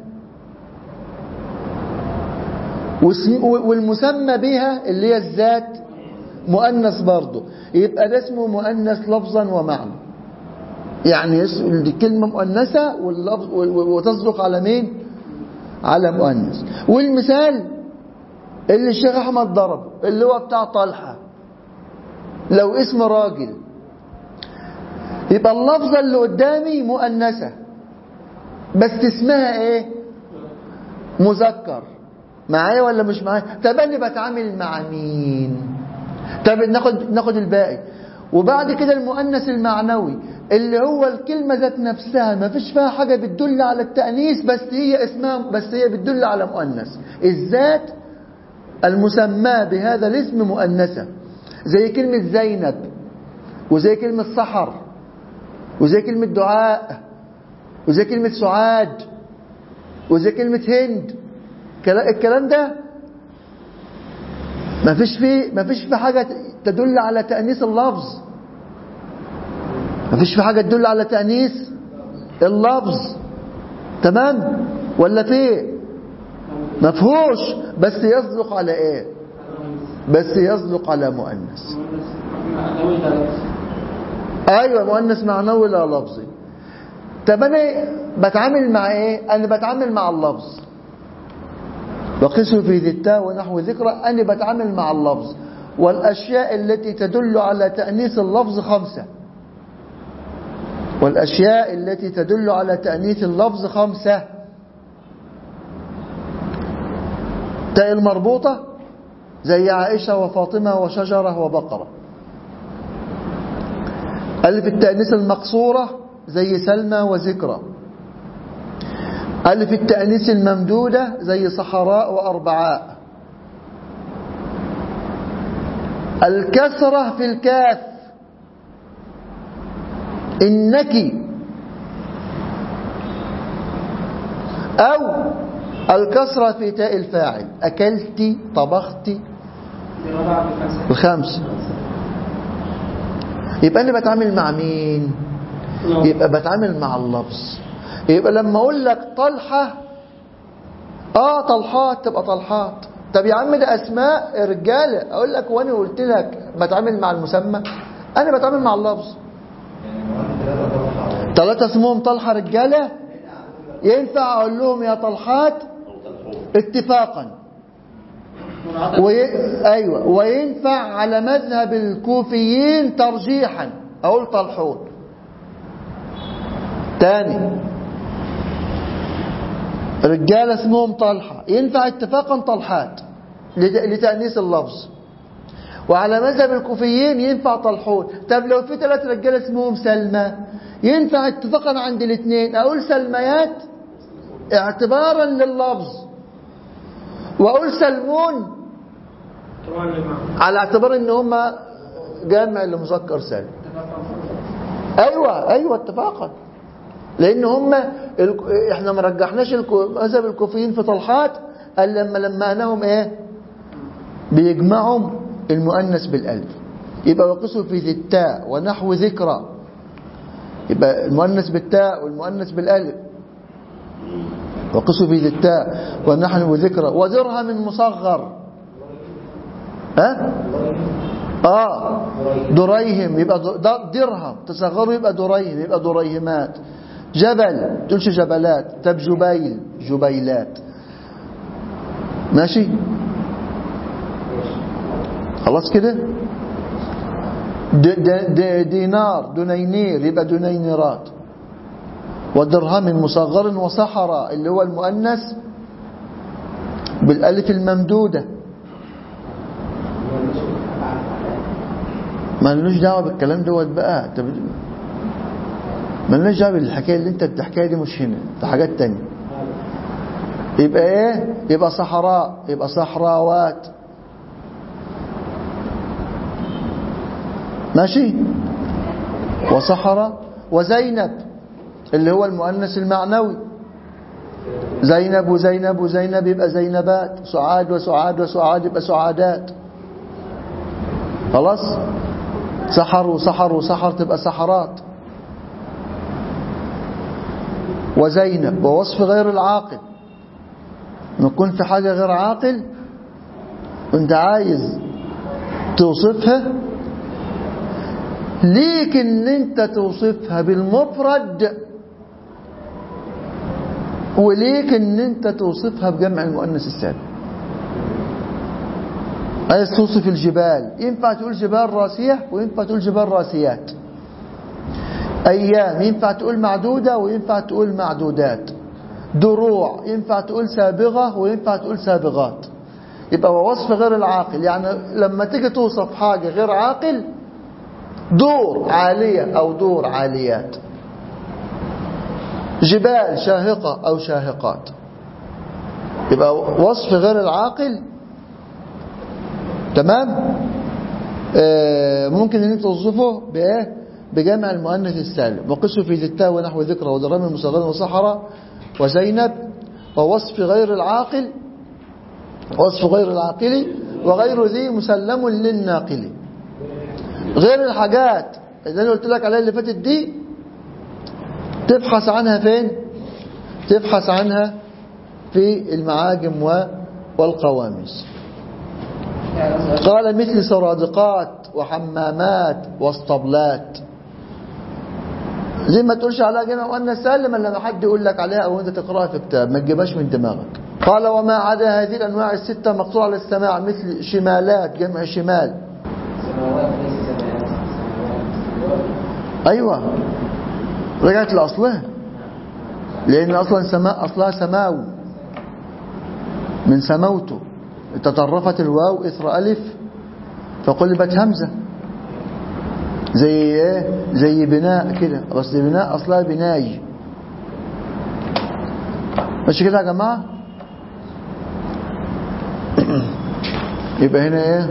والمسمى بها اللي هي الذات مؤنث برضه، يبقى ده اسمه مؤنث لفظا ومعنى. يعني الكلمة مؤنثة واللفظ وتصدق على مين؟ على مؤنث. والمثال اللي الشيخ أحمد ضرب اللي هو بتاع طلحة، لو اسم راجل يبقى اللفظة اللي قدامي مؤنثة بس اسمها ايه؟ مذكر. معايا ولا مش معايا؟ طب انا بتعامل مع مين؟ طب ناخد الباقي. وبعد كده المؤنث المعنوي اللي هو الكلمة ذات نفسها ما فيش فيها حاجة بتدل على التأنيث، بس هي اسمها بس هي بتدل على مؤنث. الذات المسمى بهذا الاسم مؤنثة، زي كلمة زينب وزي كلمة سحر وزي كلمة دعاء وزي كلمة سعاد وزي كلمة هند. الكلام ده ما فيش فيه حاجة تدل على تأنيث اللفظ، ما فيش فيه حاجة تدل على تأنيث اللفظ. تمام ولا فيه؟ ما فيهوش، بس يصدق على ايه؟ بس يصدق على مؤنث. ايوه مؤنث معنوي لا لفظي. طب انا بتعامل مع ايه؟ انا بتعامل مع اللفظ. وقسوا في ذي التاء ونحو ذكرى، أنا بتعامل مع اللفظ. والأشياء التي تدل على تأنيث اللفظ 5. والأشياء التي تدل على تأنيث اللفظ 5. تاء المربوطة زي عائشة وفاطمة وشجرة وبقرة. ألف التأنيث المقصورة زي سلمى وذكرى. ألف التأنيث الممدودة زي صحراء وأربعاء. الكسرة في الكاف إنك، أو الكسرة في تاء الفاعل أكلت طبخت. الخمس. يبقى أنا بتعامل مع مين؟ يبقى بتعامل مع اللفظ. يبقى لما اقول لك طلحه طلحات تبقى طلحات. طب يا عم ده اسماء رجاله، اقول لك وانا قلت لك بتعامل مع المسمى؟ انا بتعامل مع اللفظ. 3 اسمهم طلحه رجاله، ينفع اقول لهم يا طلحات اتفاقا ايوه، وينفع على مذهب الكوفيين ترجيحا اقول طلحون. تاني رجال اسمهم طلحة، ينفع اتفاقا طلحات لتأنيث اللفظ. وعلى مذهب الكوفيين ينفع طلحون. طب لو في 3 رجال اسمهم سلمى، ينفع اتفاقا عند الاثنين اقول سلميات اعتبارا لللفظ، واقول سلمون على اعتبار ان هم جامع لمذكر سالم. ايوه اتفاقا، لان هم احنا ما رجحناش مذهب الكوفيين في طلحات الا لما انهم ايه؟ بيجمعوا المؤنث بالالف. يبقى وقسوا في ذي التاء ونحو ذكرى، يبقى المؤنث بالتاء والمؤنث بالالف. وقسوا في ذي التاء ونحو ذكرى ودرهم مصغر. دريهم يبقى درهم، تصغروا يبقى دريهم، يبقى دريهمات. جبل تقولش جبلات، طب جبيل جبيلات. ماشي خلاص كده. دينار دنينير يبقى دنينيرات. ودرهم مصغر وصحراء اللي هو المؤنث بالالف الممدوده. ما لناش دعوه بالكلام دوت بقى، ما لناش دعوه بالحكايه اللي انت بتحكيها دي، مش هنا، ده حاجات تانية. يبقى ايه؟ يبقى صحراء، يبقى صحراوات. ماشي. وصحراء. وزينب اللي هو المؤنث المعنوي، زينب وزينب وزينب يبقى زينبات. سعاد وسعاد وسعاد يبقى سعادات. خلاص. سحر وسحر وسحر تبقى سحرات. وزينب. ووصف غير العاقل، نكون في حاجة غير عاقل وانت عايز توصفها، ليك ان انت توصفها بالمفرد، وليك ان انت توصفها بجمع المؤنث السالم. عايز توصف الجبال، ينفع تقول جبال راسية وينفع تقول جبال راسيات. ايام ينفع تقول معدودة وينفع تقول معدودات. دروع ينفع تقول سابغة وينفع تقول سابغات. يبقى وصف غير العاقل، يعني لما تيجي توصف حاجة غير عاقل، دور عالية أو دور عاليات. جبال شاهقة أو شاهقات. يبقى وصف غير العاقل. تمام. ممكن ان انت توصفه بايه؟ بجمع المؤنث السالم. وقسوا في ذي التاء ونحو ذكرى ودرهم المصغرين وصحراء وزينب. ووصف غير العاقل، وصف غير العاقل وغير ذي مسلم للناقل. غير الحاجات اللي انا قلت لك عليها اللي فاتت دي تبحث عنها فين؟ تبحث عنها في المعاجم والقواميس. قال مثل سرادقات وحمامات واسطبلات. زي ما تقولش عليها جمع مؤنث سالم الا لما حد يقول لك عليها او انت تقراها في كتاب، ما تجيبهاش من دماغك. قال وما عدا هذه الانواع السته مقطوع على السماع، مثل شمالات جمع شمال. ايوه رجعت لاصلها، لان اصلا سماء اصلها سماو من سموته، تطرفت الواو اثر الف فقلبت همزه. زي ايه؟ زي بناء كده، اصل بناء اصلها بناي. ماشي كده يا جماعه؟ يبقى هنا ايه؟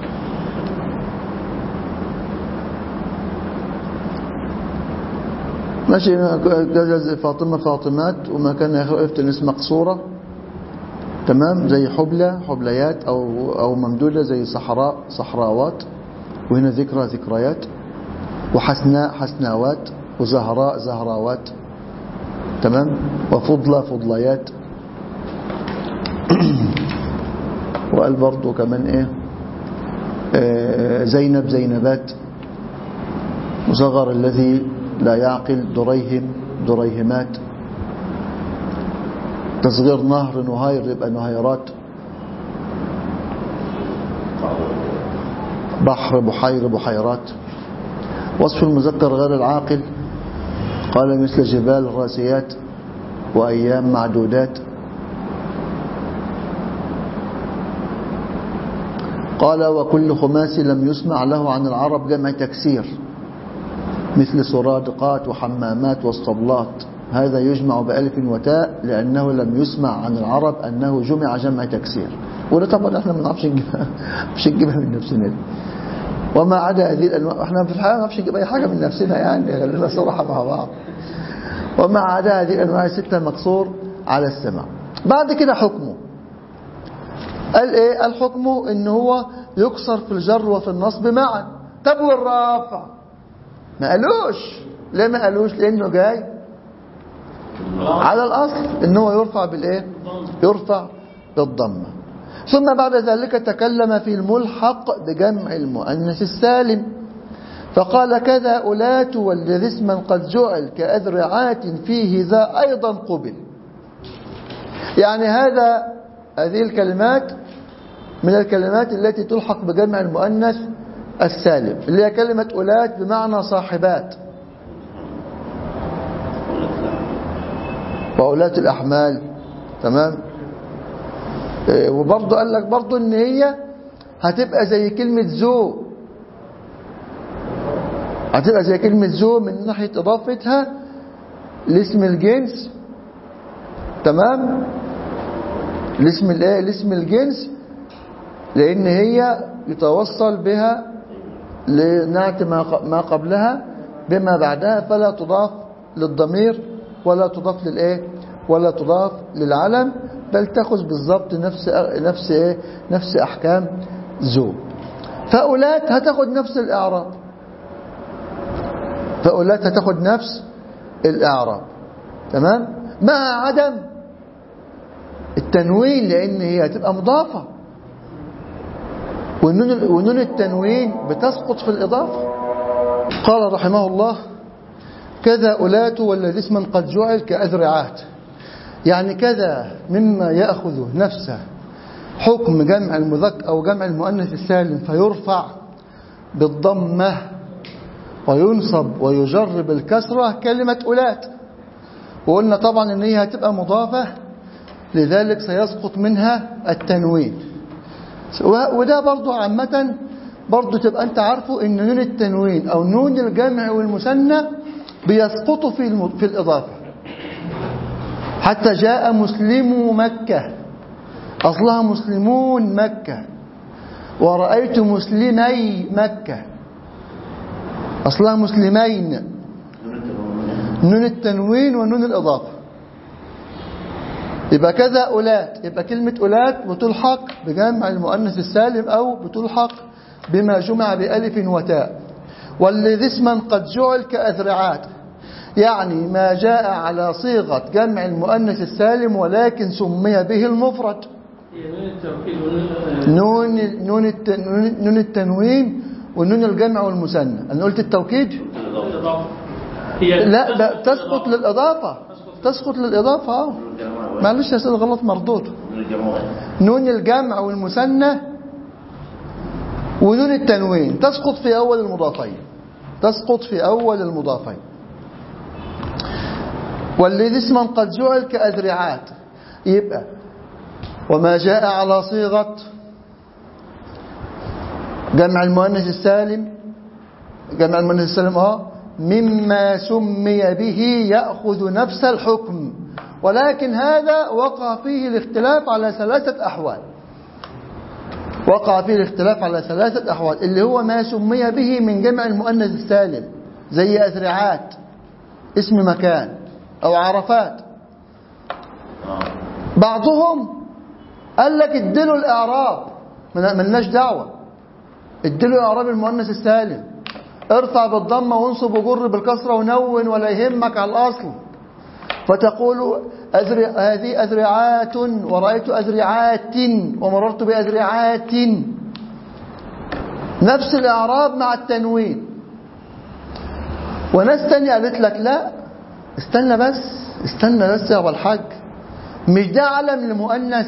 ماشي. جاز فاطمه فاطمات، وما كان يخلف الاسم مقصوره. تمام. زي حبلى حبليات او ممدوده، زي صحراء صحراوات، وهنا ذكرى ذكريات. وحسناء حسناوات، وزهراء زهراوات. تمام. وفضلى فضليات. وقال برضو كمان ايه؟ زينب زينبات. وصغر الذي لا يعقل دريهم دريهمات. تصغير نهر نهير يبقى نهيرات. بحر بحير بحيرات. وصف المذكر غير العاقل قال مثل جبال راسيات وأيام معدودات. قال وكل خماسي لم يسمع له عن العرب جمع تكسير، مثل سرادقات وحمامات واسطبلات. هذا يجمع بألف وتاء لأنه لم يسمع عن العرب أنه جمع جمع تكسير. وده طبعا احنا ما نعرفش نجيبها، مش نجيبها من نفسنا. وما عدا هذه الأنواع، احنا في الحياة ما نعرفش نجيب أي حاجة من نفسنا، يعني خلينا صراحة مع بعض. وما عدا هذه الأنواع الستة مقصور على السماع. بعد كده حكمه قال ايه؟ الحكم ان هو يكسر في الجر وفي النصب معا، طب والرافع ما قالوش. ليه ما قالوش؟ لانه جاي على الاصل ان هو يرفع بالايه؟ يرفع بالضمه. ثم بعد ذلك تكلم في الملحق بجمع المؤنث السالم فقال كذا أولات والذي اسما قد جعل كأذرعات فيه ذا أيضا قبل. يعني هذه الكلمات من الكلمات التي تلحق بجمع المؤنث السالم اللي هي كلمة أولات بمعنى صاحبات وأولات الأحمال. تمام. وبرضه قال لك برضه ان هي هتبقى زي كلمة ذو، هتبقى زي كلمة ذو من ناحية إضافتها لاسم الجنس. تمام. لاسم الايه؟ لاسم الجنس، لأن هي يتوصل بها لنعت ما قبلها بما بعدها، فلا تضاف للضمير ولا تضاف للايه؟ ولا تضاف للعلم، بل تأخذ بالضبط نفس أحكام ذو. فأولات هتاخد نفس الإعراب، فأولات هتاخد نفس الإعراب. تمام. مع عدم التنوين لأن هي هتبقى مضافة، ونون التنوين بتسقط في الإضافة. قال رحمه الله كذا أولات والذي اسما قد جعل كأذرعات، يعني كذا مما يأخذ نفسه حكم جمع المذكر أو جمع المؤنث السالم فيرفع بالضمة وينصب ويجر بالكسرة كلمة أولات. وقلنا طبعا ان هي هتبقى مضافة لذلك سيسقط منها التنوين. وده برضو عامة برضو تبقى انت عارفه ان نون التنوين او نون الجمع والمثنى بيسقطوا في الإضافة. حتى جاء مسلمو مكة أصلها مسلمون مكة، ورأيت مسلمي مكة أصلها مسلمين. نون التنوين ونون الإضافة. يبقى كذا أولات، يبقى كلمة أولات بتلحق بجمع المؤنث السالم أو بتلحق بما جمع بألف وتاء. والذي اسما قد جعل كأذرعات، يعني ما جاء على صيغة جمع المؤنث السالم ولكن سمي به المفرد. نون التنوين ونون الجمع والمثنى. أنا قلت التوكيد؟ لا تسقط للإضافة، تسقط للإضافة. معلش يا سيدي غلط مردود. نون الجمع والمثنى ونون التنوين تسقط في أول المضافين، تسقط في أول المضافين. والذي اسما قد جعل كأذرعات، يبقى وما جاء على صيغة جمع المؤنث السالم، جمع المؤنث السالم مما سمي به يأخذ نفس الحكم، ولكن هذا وقع فيه الاختلاف على 3 أحوال. وقع فيه الاختلاف على 3 أحوال، اللي هو ما سمي به من جمع المؤنث السالم زي أذرعات اسم مكان أو عرفات. بعضهم قال لك ادلوا الإعراب، ملناش دعوة، ادلوا إعراب المؤنث السالم، ارفع بالضمة وانصب وجر بالكسرة ونون ولا يهمك على الأصل. فتقول هذه أذرعات ورأيت أذرعات ومررت بأذرعات، نفس الإعراب مع التنوين. وناس تانية قالت لك لا استنى بس يا أبو الحاج، مش ده علم المؤنث،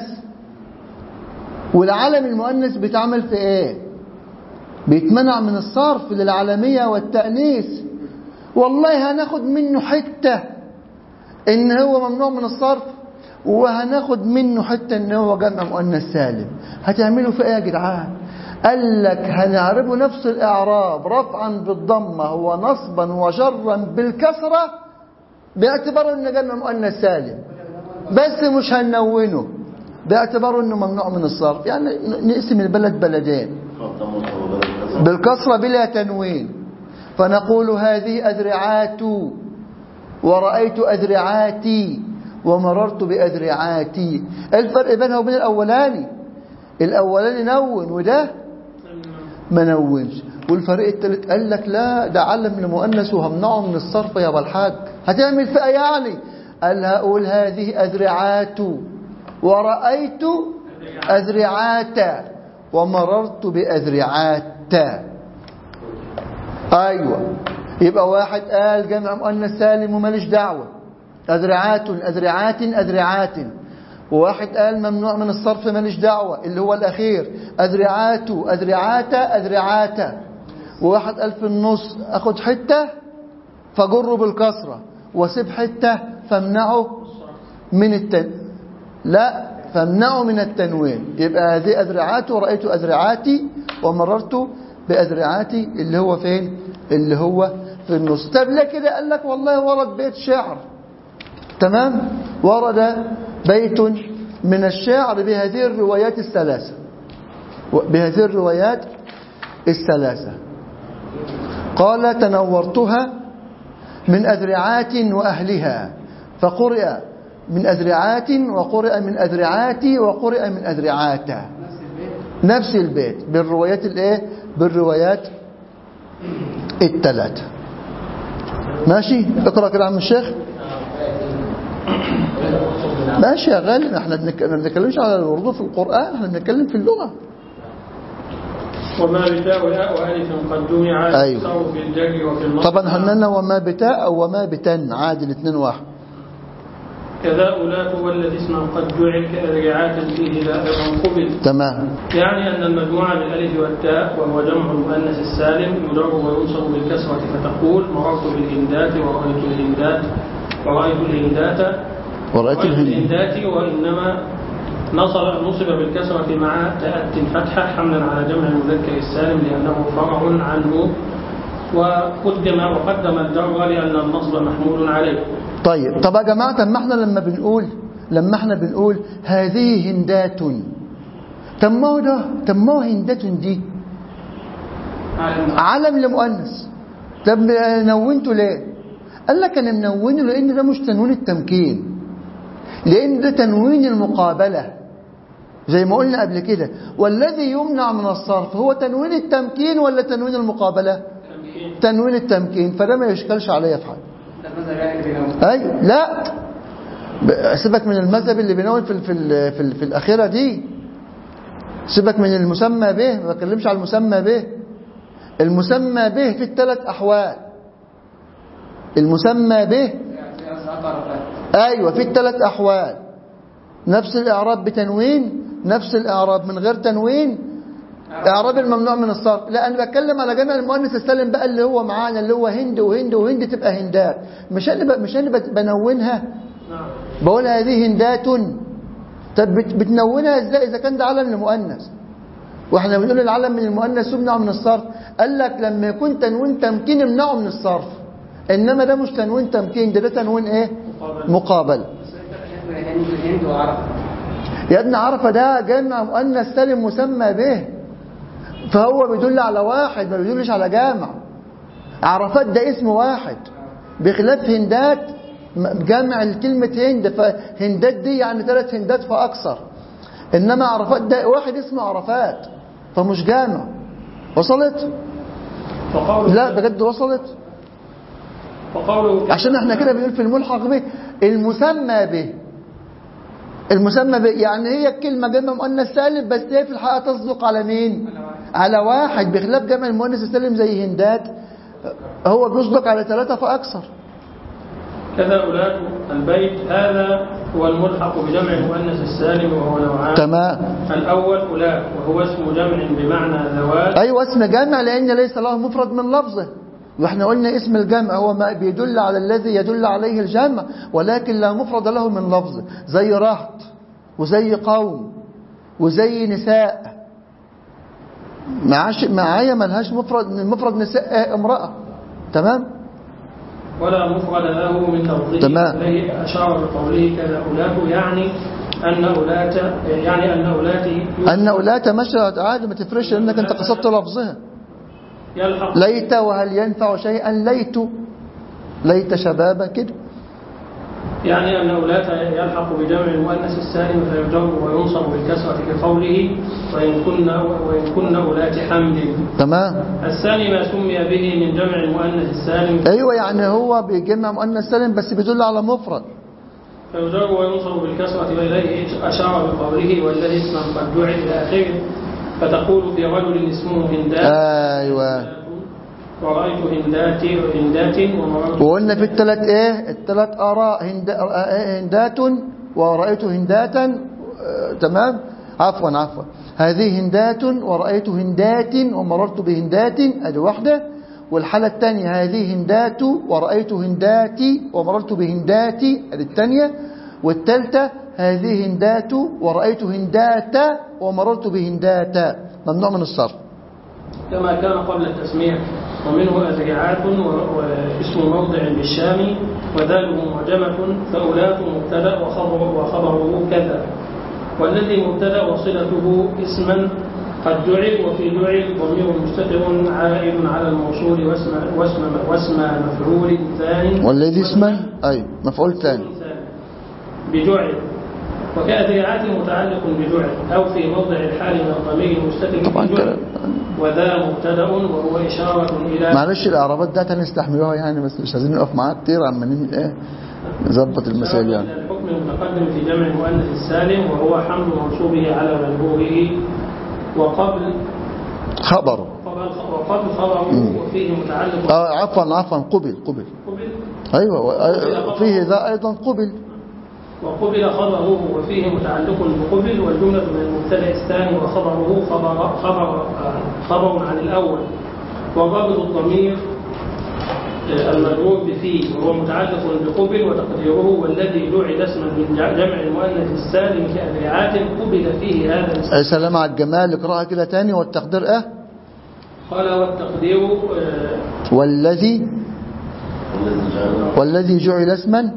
والعلم المؤنث بيتعمل في ايه؟ بيتمنع من الصرف للعلمية والتأنيث. والله هناخد منه حتة ان هو ممنوع من الصرف، وهناخد منه حتة ان هو جمع مؤنث سالم. هتعملوا في ايه يا جدعان؟ قال لك هنعربه نفس الإعراب، رفعا بالضمة ونصبا وجرا بالكسرة باعتباره انه جمع مؤنث سالم، بس مش هنونه باعتباره انه ممنوع من الصرف. يعني نقسم البلد بلدين بالكسرة بلا تنوين، فنقول هذه أذرعات ورأيت أذرعاتي ومررت بأذرعاتي. الفرق بينها وبين الأولاني نون وده ما نونش. والفريق الثالث قال لك لا ده علم لمؤنث وهمنعه من الصرف يا ابو الحاج. هتعمل فيها يعني؟ قال هقول هذه أذرعات ورأيت أذرعات ومررت بأذرعات. أيوة، يبقى واحد قال جمع مؤنث سالم وماليش دعوة، أذرعات أذرعات أذرعات. وواحد قال ممنوع من الصرف ماليش دعوة اللي هو الأخير، أذرعات أذرعات أذرعات. وواحد قال في النص أخد حتة فجره بالكسرة وسيب حتة فامنعه من لا فامنعه من التنوين. يبقى هذه أذرعات ورأيت أذرعاتي ومررت بأذرعاتي اللي هو فين؟ اللي هو في النص. طب ليه كده؟ قال لك والله ورد بيت شعر، تمام، ورد بيت من الشعر بهذه الروايات الثلاثة، بهذه الروايات الثلاثة. قال تنورتها من أذرعات وأهلها، فقرئ من أذرعات وقرئ من أذرعاتي وقرئ من أذرعاتا، نفس البيت بالروايات الايه؟ بالروايات الثلاثة. ماشي؟ اقرأ كده عم الشيخ. ماشي يا غالي، احنا ما بنتكلمش على الوردو في القرآن، احنا بنتكلم في اللغة. وما بتاء وياء وألف قد جمع يساو في الجر وفي النصب. طبعا هننا وما بتاء أو وما بتن عادي الاثنين واحد. كذا أولات والذي اسمه قد جعل كأذرعات فيه لا قبل. تمام. يعني أن المجموعة بالألف والتاء وهو جمع المؤنث السالم يدر وينصب بالكسرة، فتقول مررت بالهندات ورأيت الهندات ورأيت الهندات. وإنما نصب بالكسرة مع تأتي الفتحة حملا على جمع المذكر السالم لأنه فرع عنه، وقدم الجر لأن النصب محمول عليه. طيب يا جماعة، لما احنا بنقول هذه هندات، طب ما هو هندات دي علم لمؤنث. طب نونته ليه؟ قال لك انا منونه لان ده مش تنوين التمكين، لان ده تنوين المقابلة زي ما قلنا قبل كده. والذي يمنع من الصرف هو تنوين التمكين ولا تنوين المقابلة؟ تنوين التمكين. فده ما يشكلش عليا في حاجه. اي لا، سيبك من المذهب اللي بينون في الاخيره دي، سيبك من المسمى به، ما بتكلمش على المسمى به. المسمى به في الثلاث احوال. المسمى به ايوه في الثلاث احوال، نفس الاعراب بتنوين، نفس الاعراب من غير تنوين، اعراب الممنوع من الصرف. لا انا بتكلم على جمع المؤنث السالم بقى اللي هو معانا، اللي هو هند وهند وهند تبقى هندات. مش انا بنونها، بقول هذه هندات. طب بتنونها ازاي اذا كان ده علم لمؤنث؟ واحنا بنقول العلم من المؤنث يمنع من الصرف. قال لك لما يكون تنوين تمكين يمنعه من الصرف، انما ده مش تنوين تمكين، ده تنوين ايه؟ مقابل. يا ابن عرفه ده جمع مؤنث سالم مسمى به، فهو بيدل على واحد ما بيدلش على جامع. عرفات ده اسم واحد، بخلاف هندات جمع الكلمة هند، فهندات دي يعني 3 هندات فأكثر. إنما عرفات ده واحد اسمه عرفات، فمش جامع. وصلت؟ لا بجد وصلت؟ عشان احنا كده بنقول في الملحق به المسمى به. المسمى به يعني هي الكلمة جمع مؤنث سالم، بس هي في الحقيقة تصدق على مين؟ على واحد، بخلاف جمع المؤنث السالم زي هندات هو بيصدق على 3 فأكثر. كذا أولاد البيت هذا هو الملحق بجمع المؤنث السالم وهو نوعان. تمام. الأول أولاد وهو اسم جمع بمعنى ذوات. أيوة اسم جمع لأن ليس له مفرد من لفظه، واحنا قلنا اسم الجمع هو ما بيدل على الذي يدل عليه الجمع ولكن لا مفرد له من لفظه، زي رهط وزي قوم وزي نساء. معايا ملهاش مفرد نساء امرأة. تمام. ولا مفرد له من لفظه. إليه أشار بقوله كذا أولاد، يعني أن أولات مشرعت عادي ما تفرش لأنك أنت قصدت لفظها. ليت وهل ينفع شيئا ليت شبابا كده. يعني أنه لا يلحق بجمع المؤنث السالم فيجر وينصب بالكسرة كقوله وإن كن أولات حمل. تمام. الثاني ما سمي به من جمع المؤنث السالم. أيوة، يعني هو بيجمع مؤنث سالم بس بيدل على مفرد. فيجر وينصب بالكسرة وإليه أشار بقوله والذي اسما قد جعل إلى آخره. فتقول في رجل اسمه هندات. أيوة. ورأيت هندات ومررت. وقلنا في الثلاث ايه؟ الثلاث آراء هندات ورأيت هنداتا. تمام. عفوا هذه هندات ورأيت هندات ومررت بهندات، ادي واحدة. والحالة الثانية هذه هندات ورأيت هنداتي ومررت بهنداتي، ادي الثانية. والثالثة هذه هندات ورأيت هنداتا ومررت بهنداتا. ممنوع من الصرف كما كان قبل التسمية. ومنه أزرعات واسم موضع بالشام وذاله معجمة فأولات مبتدأ وخبره كذا. والذي مبتدأ وصلته اسما قد جعل، وفي جعل ضمير مستتر عائد على الموصول واسم مفعول ثاني. والذي اسما أي مفعول ثاني بجعل. وكأذرعات متعلق بجعل أو في موضع الحال من الضمير المستتر بجعل. وذا مبتدأ وهو إشارة إلى. معلش الأعرابات ده هنستحملوها يعني، بس مش عايزين نقف معاها كتير عمالين ايه نظبط المسائل يعني. الحكم المتقدم في جمع المؤنث السالم وهو حمل منصوبه على مجهوله وقبل خبره وفيه متعلق. عفوا قبل ايوه فيه ذا ايضا قبل. وقبل خبره وفيه متعلق بقبل، والجملة من المبتدأ الثاني وخبره خبر عن الأول. وضابط الضمير المجرور بفيه وهو متعلق بقبل، وتقديره والذي جعل اسما من جمع المؤنث السالم كأذرعات قبل فيه هذا الاسم. أي سلام على الجمال. اقرأها كده تاني. والتقدير قال والتقدير والذي جعل اسما.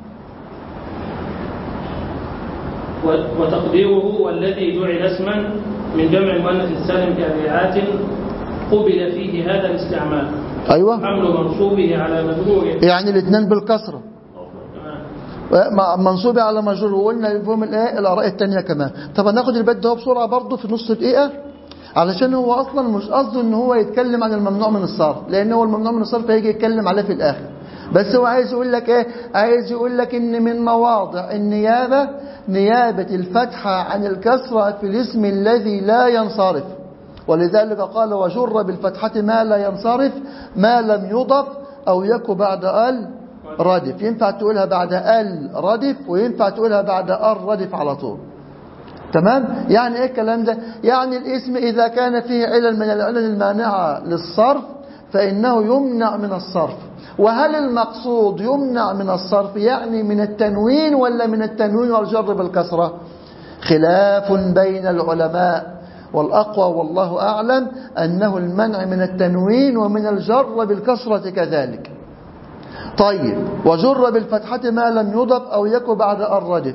وتقديره والذي جعل اسما من جمع المؤنث السالم كأذرعات قبل فيه هذا الاستعمال. أيوة. حمل منصوبه على مجرور، يعني الاثنين بالكسرة. منصوبه على مجرور. وقلنا فيهم الآراء الثانية كمان. طب هناخد البيت ده بسرعة برضه في نص دقيقة، علشان هو أصلا مش قصده إن هو يتكلم عن الممنوع من الصرف، لأن هو الممنوع من الصرف هيجي يتكلم عليه في الآخر. بس هو عايز يقول لك ايه؟ عايز يقول لك ان من مواضع النيابة نيابة الفتحة عن الكسرة في الاسم الذي لا ينصرف. ولذلك قال وجر بالفتحة ما لا ينصرف ما لم يضف أو يكو بعد ال ردف. ينفع تقولها بعد ال ردف وينفع تقولها بعد ال ردف على طول. تمام؟ يعني ايه الكلام ده؟ يعني الاسم إذا كان فيه علل من العلل المانعة للصرف فإنه يمنع من الصرف. وهل المقصود يمنع من الصرف يعني من التنوين ولا من التنوين والجر بالكسرة؟ خلاف بين العلماء، والأقوى والله أعلم أنه المنع من التنوين ومن الجر بالكسرة كذلك. طيب، وجر بالفتحة ما لم يضف أو يكو بعد الردف.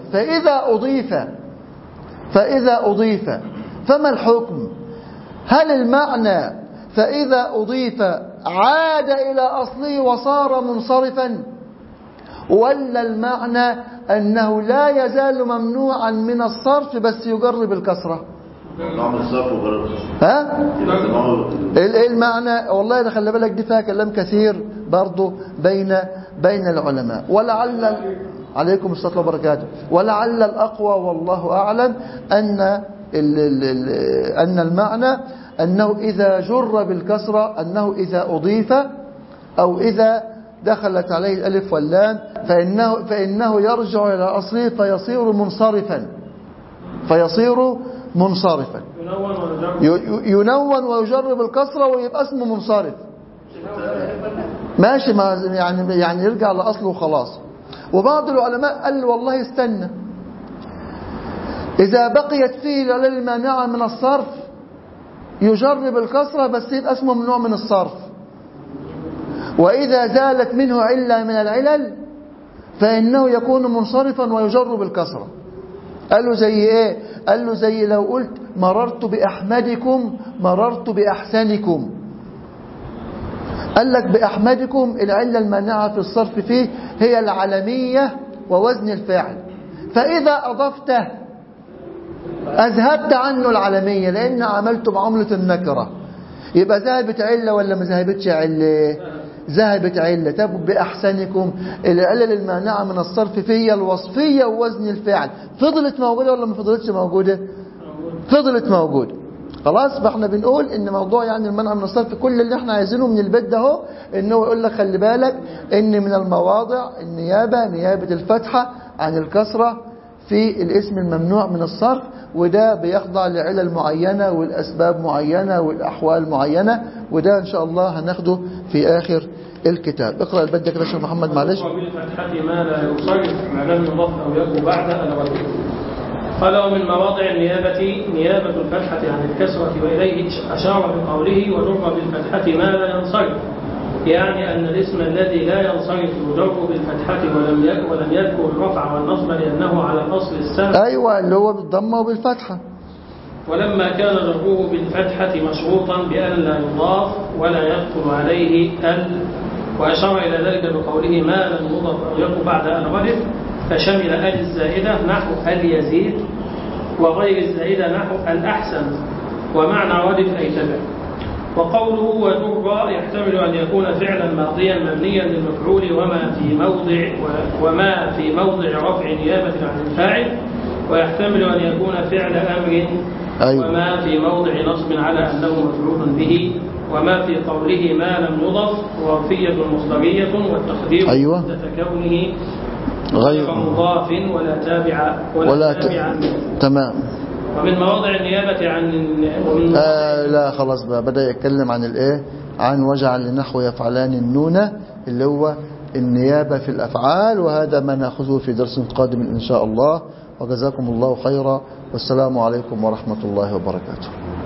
فإذا أضيف فما الحكم؟ هل المعنى فإذا أضيف عاد إلى أصله وصار منصرفا، ولا المعنى أنه لا يزال ممنوعا من الصرف بس يجر بالكسرة؟ ها؟ ايه المعنى؟ والله ده خلي بالك دي فيها كلام كثير برضو بين العلماء. ولعل عليكم الصلاة وبركاته. ولعل الأقوى والله أعلم أن المعنى أنه إذا جر بالكسرة أنه إذا أضيف أو إذا دخلت عليه الألف واللام فإنه يرجع إلى أصله فيصير منصرفا ينون ويجر بالكسرة ويبقى اسمه منصرف. ماشي، يعني يرجع لأصله وخلاص. وبعض العلماء قال والله استنى، إذا بقيت فيه العلل المانعة من الصرف يجر بالكسرة بس يبقى اسمه ممنوع من الصرف. وإذا زالت منه علة من العلل فإنه يكون منصرفا ويجر بالكسرة. قال له زي إيه؟ قال له زي لو قلت مررت بأحمدكم مررت بأحسنكم. قال لك بأحمدكم العلة المانعة في الصرف فيه هي العلمية ووزن الفعل. فإذا أضفته أذهبت عنه العلمية لأن عملته بعملة النكرة، يبقى ذهبت علة ولا ما ذهبتش علة؟ ذهبت علة. طب بأحسنكم العلة المانعة من الصرف فيها الوصفية ووزن الفعل فضلت موجودة ولا ما فضلتش موجودة؟ فضلت موجودة. خلاص فاحنا بنقول ان موضوع يعني المنع من الصرف كل اللي احنا عايزينه من البيت ده اهو انه يقول لك خلي بالك ان من المواضع النيابة نيابة الفتحة عن الكسرة في الاسم الممنوع من الصرف، وده بيخضع لعلل معينة والأسباب معينة والأحوال معينة، وده إن شاء الله هناخده في آخر الكتاب. اقرأ البيت ده كده شيخ محمد معلش. وبالفتحة ما لا ينصرف ما لم يضف أو يكون بعد الغد. قال ومن مواضع النيابة نيابة الفتحة عن الكسرة، وإليه أشار بقوله وجر بالفتحة ما لا ينصرف، يعني أن الاسم الذي لا ينصرف يجر بالفتحة ولم يذكر الرفع والنصب لأنه على الأصل السابق. أيوة اللي هو بالضمة وبالفتحة. ولما كان جره بالفتحة مشروطا بأن لا يضاف ولا يدخل عليه وأشار إلى ذلك بقوله ما لم يضاف أو يكن بعد الغلف، فشمل الزائدة نحو اليزيد وغير الزائدة نحو الأحسن، ومعنى غلف أي تبع. وقوله وجر يحتمل أن يكون فعلا ماضيا مبنيا للمفعول وما في موضع رفع نيابة عن الفاعل، ويحتمل أن يكون فعل أمر وما في موضع نصب على أنه مفعول به، وما في قوله ما لم يضف ظرفية مصدرية والتقدير كونه غير مضاف ولا تابع تمام. ومن مواضع النيابة عن لا خلاص بقى بدأ يتكلم عن الايه، عن وجعل لنحو يفعلان النون اللي هو النيابة في الأفعال، وهذا ما نأخذه في درس قادم إن شاء الله. وجزاكم الله خيرا، والسلام عليكم ورحمة الله وبركاته.